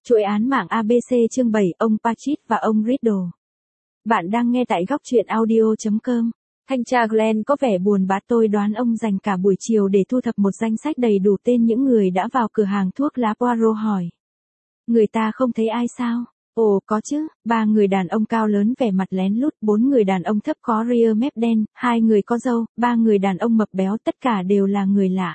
Chuỗi án mạng ABC chương 7, ông Patrick và ông Riddle. Bạn đang nghe tại góc truyện audio.com. Thanh tra Glenn có vẻ buồn bã, tôi đoán ông dành cả buổi chiều để thu thập một danh sách đầy đủ tên những người đã vào cửa hàng thuốc lá. Poirot hỏi. Người ta không thấy ai sao? Ồ, có chứ, 3 người đàn ông cao lớn vẻ mặt lén lút, 4 người đàn ông thấp có ria mép đen, 2 người có râu, 3 người đàn ông mập béo, tất cả đều là người lạ.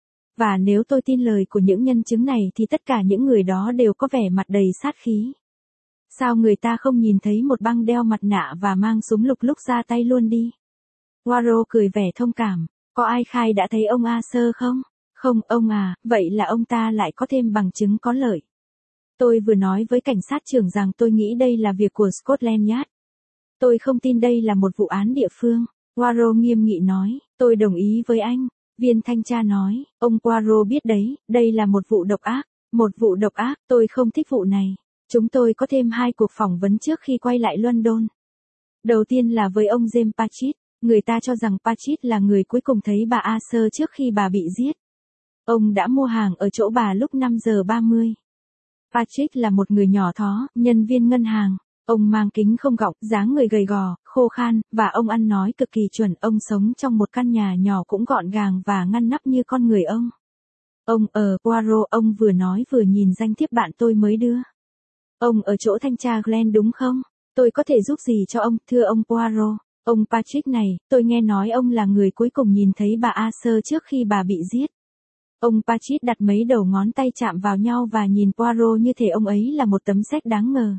Và nếu tôi tin lời của những nhân chứng này thì tất cả những người đó đều có vẻ mặt đầy sát khí. Sao người ta không nhìn thấy một băng đeo mặt nạ và mang súng lục lúc ra tay luôn đi? Poirot cười vẻ thông cảm. Có ai khai đã thấy ông Arthur không? Không, ông à, vậy là ông ta lại có thêm bằng chứng có lợi. Tôi vừa nói với cảnh sát trưởng rằng tôi nghĩ đây là việc của Scotland Yard. Tôi không tin đây là một vụ án địa phương. Poirot nghiêm nghị nói, tôi đồng ý với anh. Viên thanh tra nói, ông Poirot biết đấy, đây là một vụ độc ác. Một vụ độc ác, tôi không thích vụ này. Chúng tôi có thêm 2 cuộc phỏng vấn trước khi quay lại London. Đầu tiên là với ông James Patrick. Người ta cho rằng Patrick là người cuối cùng thấy bà Arthur trước khi bà bị giết. Ông đã mua hàng ở chỗ bà lúc 5 giờ 30. Patrick là một người nhỏ thó, nhân viên ngân hàng. Ông mang kính không gọng, dáng người gầy gò, khô khan, và ông ăn nói cực kỳ chuẩn. Ông sống trong một căn nhà nhỏ cũng gọn gàng và ngăn nắp như con người ông. Ông Poirot, ông vừa nói vừa nhìn danh thiếp bạn tôi mới đưa. Ông ở chỗ thanh tra Glenn đúng không? Tôi có thể giúp gì cho ông, thưa ông Poirot? Ông Patrick này, tôi nghe nói ông là người cuối cùng nhìn thấy bà Arthur trước khi bà bị giết. Ông Patrick đặt mấy đầu ngón tay chạm vào nhau và nhìn Poirot như thể ông ấy là một tấm séc đáng ngờ.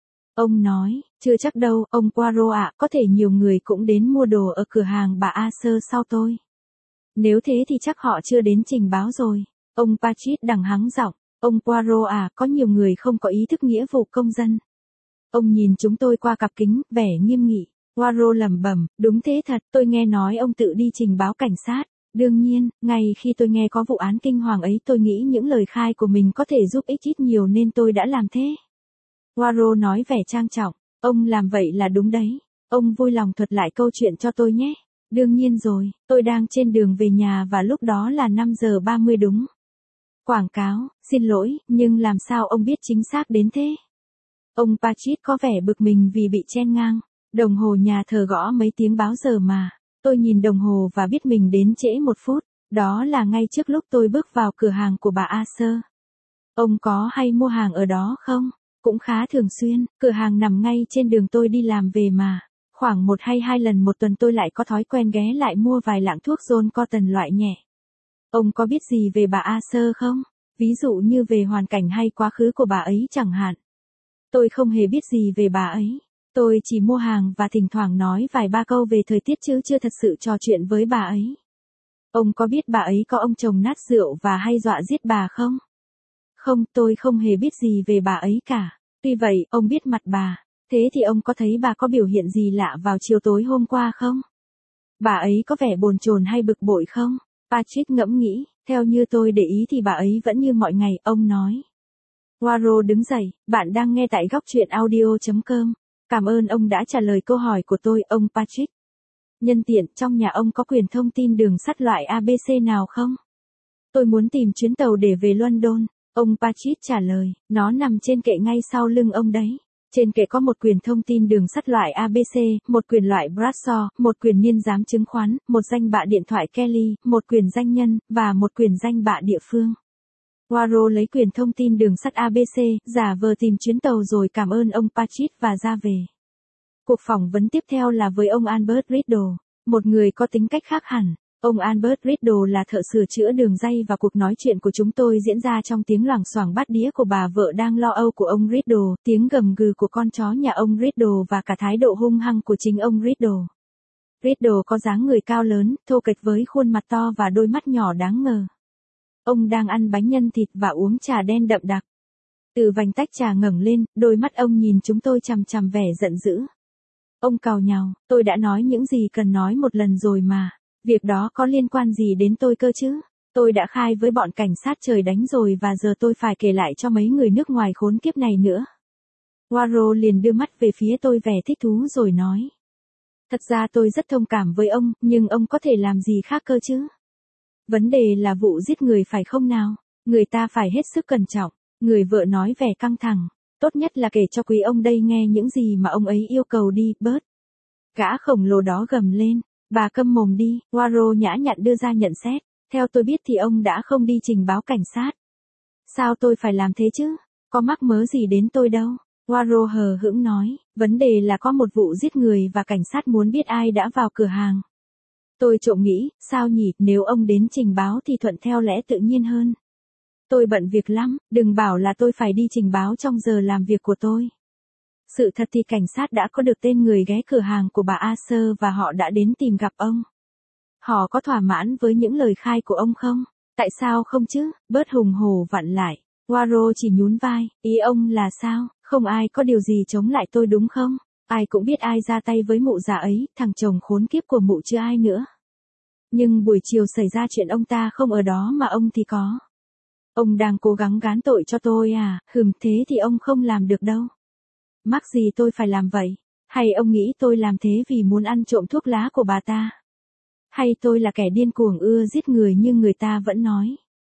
Ông nói, chưa chắc đâu, ông Poirot ạ, có thể nhiều người cũng đến mua đồ ở cửa hàng bà Arthur sau tôi. Nếu thế thì chắc họ chưa đến trình báo rồi. Ông Patrick đằng hắng giọng, ông Poirot à, có nhiều người không có ý thức nghĩa vụ công dân. Ông nhìn chúng tôi qua cặp kính, vẻ nghiêm nghị. Poirot lẩm bẩm, đúng thế thật, tôi nghe nói ông tự đi trình báo cảnh sát. Đương nhiên, ngay khi tôi nghe có vụ án kinh hoàng ấy tôi nghĩ những lời khai của mình có thể giúp ích ít nhiều nên tôi đã làm thế. Poirot nói vẻ trang trọng, ông làm vậy là đúng đấy. Ông vui lòng thuật lại câu chuyện cho tôi nhé. Đương nhiên rồi, tôi đang trên đường về nhà và lúc đó là 5 giờ 30 đúng. Quảng cáo, xin lỗi, nhưng làm sao ông biết chính xác đến thế? Ông Patrick có vẻ bực mình vì bị chen ngang. Đồng hồ nhà thờ gõ mấy tiếng báo giờ mà. Tôi nhìn đồng hồ và biết mình đến trễ 1 phút. Đó là ngay trước lúc tôi bước vào cửa hàng của bà Arthur. Ông có hay mua hàng ở đó không? Cũng khá thường xuyên, cửa hàng nằm ngay trên đường tôi đi làm về mà. Khoảng 1 hay 2 lần một tuần tôi lại có thói quen ghé lại mua vài lạng thuốc John Cotton loại nhẹ. Ông có biết gì về bà Arthur không? Ví dụ như về hoàn cảnh hay quá khứ của bà ấy chẳng hạn. Tôi không hề biết gì về bà ấy. Tôi chỉ mua hàng và thỉnh thoảng nói vài ba câu về thời tiết chứ chưa thật sự trò chuyện với bà ấy. Ông có biết bà ấy có ông chồng nát rượu và hay dọa giết bà không? Không, tôi không hề biết gì về bà ấy cả. Tuy vậy, ông biết mặt bà. Thế thì ông có thấy bà có biểu hiện gì lạ vào chiều tối hôm qua không? Bà ấy có vẻ bồn chồn hay bực bội không? Patrick ngẫm nghĩ, theo như tôi để ý thì bà ấy vẫn như mọi ngày, ông nói. Poirot đứng dậy, bạn đang nghe tại góc truyện audio.com. Cảm ơn ông đã trả lời câu hỏi của tôi, ông Patrick. Nhân tiện, trong nhà ông có quyền thông tin đường sắt loại ABC nào không? Tôi muốn tìm chuyến tàu để về London. Ông Patrick trả lời, nó nằm trên kệ ngay sau lưng ông đấy. Trên kệ có một quyền thông tin đường sắt loại ABC, một quyền loại Bradshaw, một quyền niên giám chứng khoán, một danh bạ điện thoại Kelly, một quyền danh nhân, và một quyền danh bạ địa phương. Poirot lấy quyền thông tin đường sắt ABC, giả vờ tìm chuyến tàu rồi cảm ơn ông Patrick và ra về. Cuộc phỏng vấn tiếp theo là với ông Albert Riddle, một người có tính cách khác hẳn. Ông Albert Riddle là thợ sửa chữa đường ray và cuộc nói chuyện của chúng tôi diễn ra trong tiếng loảng xoảng bát đĩa của bà vợ đang lo âu của ông Riddle, tiếng gầm gừ của con chó nhà ông Riddle và cả thái độ hung hăng của chính ông Riddle. Riddle có dáng người cao lớn, thô kệch với khuôn mặt to và đôi mắt nhỏ đáng ngờ. Ông đang ăn bánh nhân thịt và uống trà đen đậm đặc. Từ vành tách trà ngẩng lên, đôi mắt ông nhìn chúng tôi chằm chằm vẻ giận dữ. Ông càu nhàu, tôi đã nói những gì cần nói một lần rồi mà. Việc đó có liên quan gì đến tôi cơ chứ? Tôi đã khai với bọn cảnh sát trời đánh rồi và giờ tôi phải kể lại cho mấy người nước ngoài khốn kiếp này nữa. Poirot liền đưa mắt về phía tôi vẻ thích thú rồi nói. Thật ra tôi rất thông cảm với ông, nhưng ông có thể làm gì khác cơ chứ? Vấn đề là vụ giết người phải không nào? Người ta phải hết sức cẩn trọng. Người vợ nói vẻ căng thẳng. Tốt nhất là kể cho quý ông đây nghe những gì mà ông ấy yêu cầu đi, bớt. Gã khổng lồ đó gầm lên. Bà câm mồm đi, Poirot nhã nhặn đưa ra nhận xét. Theo tôi biết thì ông đã không đi trình báo cảnh sát. Sao tôi phải làm thế chứ? Có mắc mớ gì đến tôi đâu. Poirot hờ hững nói, vấn đề là có một vụ giết người và cảnh sát muốn biết ai đã vào cửa hàng. Tôi trộm nghĩ, sao nhỉ, nếu ông đến trình báo thì thuận theo lẽ tự nhiên hơn. Tôi bận việc lắm, đừng bảo là tôi phải đi trình báo trong giờ làm việc của tôi. Sự thật thì cảnh sát đã có được tên người ghé cửa hàng của bà Arthur và họ đã đến tìm gặp ông. Họ có thỏa mãn với những lời khai của ông không? Tại sao không chứ? Bớt hùng hổ vặn lại. Poirot chỉ nhún vai, ý ông là sao? Không ai có điều gì chống lại tôi đúng không? Ai cũng biết ai ra tay với mụ già ấy, thằng chồng khốn kiếp của mụ chứ ai nữa. Nhưng buổi chiều xảy ra chuyện ông ta không ở đó mà ông thì có. Ông đang cố gắng gán tội cho tôi à, thế thì ông không làm được đâu. Mắc gì tôi phải làm vậy? Hay ông nghĩ tôi làm thế vì muốn ăn trộm thuốc lá của bà ta? Hay tôi là kẻ điên cuồng ưa giết người như người ta vẫn nói?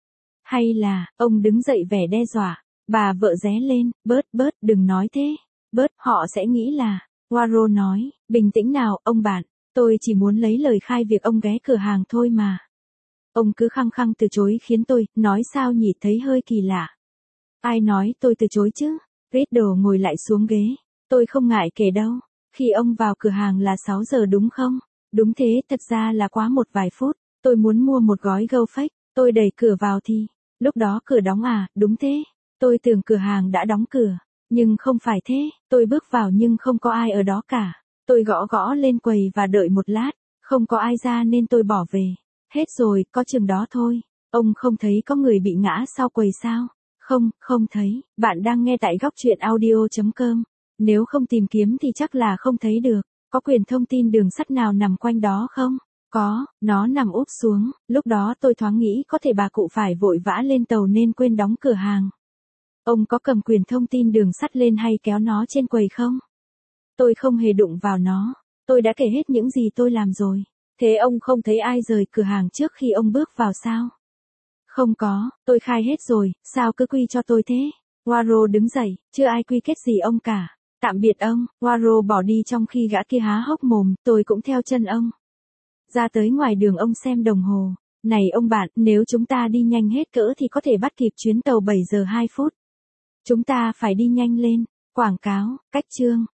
Hay là, ông đứng dậy vẻ đe dọa, bà vợ ré lên, bớt, đừng nói thế. Bớt, họ sẽ nghĩ là, Poirot nói, bình tĩnh nào, ông bạn, tôi chỉ muốn lấy lời khai việc ông ghé cửa hàng thôi mà. Ông cứ khăng khăng từ chối khiến tôi, nói sao nhỉ, thấy hơi kỳ lạ. Ai nói tôi từ chối chứ? Riddle ngồi lại xuống ghế. Tôi không ngại kể đâu. Khi ông vào cửa hàng là 6 giờ đúng không? Đúng thế, thật ra là quá một vài phút. Tôi muốn mua một gói gâu phách. Tôi đẩy cửa vào thì. Lúc đó cửa đóng à, đúng thế. Tôi tưởng cửa hàng đã đóng cửa. Nhưng không phải thế. Tôi bước vào nhưng không có ai ở đó cả. Tôi gõ gõ lên quầy và đợi một lát. Không có ai ra nên tôi bỏ về. Hết rồi, có chừng đó thôi. Ông không thấy có người bị ngã sau quầy sao? Không thấy. Bạn đang nghe tại góc truyện audio.com. Nếu không tìm kiếm thì chắc là không thấy được. Có quyền thông tin đường sắt nào nằm quanh đó không? Có, nó nằm úp xuống. Lúc đó tôi thoáng nghĩ có thể bà cụ phải vội vã lên tàu nên quên đóng cửa hàng. Ông có cầm quyền thông tin đường sắt lên hay kéo nó trên quầy không? Tôi không hề đụng vào nó. Tôi đã kể hết những gì tôi làm rồi. Thế ông không thấy ai rời cửa hàng trước khi ông bước vào sao? Không có, tôi khai hết rồi, sao cứ quy cho tôi thế? Poirot đứng dậy, chưa ai quy kết gì ông cả. Tạm biệt ông. Poirot bỏ đi trong khi gã kia há hốc mồm, tôi cũng theo chân ông. Ra tới ngoài đường ông xem đồng hồ. Này ông bạn, nếu chúng ta đi nhanh hết cỡ thì có thể bắt kịp chuyến tàu 7 giờ 2 phút. Chúng ta phải đi nhanh lên. Quảng cáo, cách chương.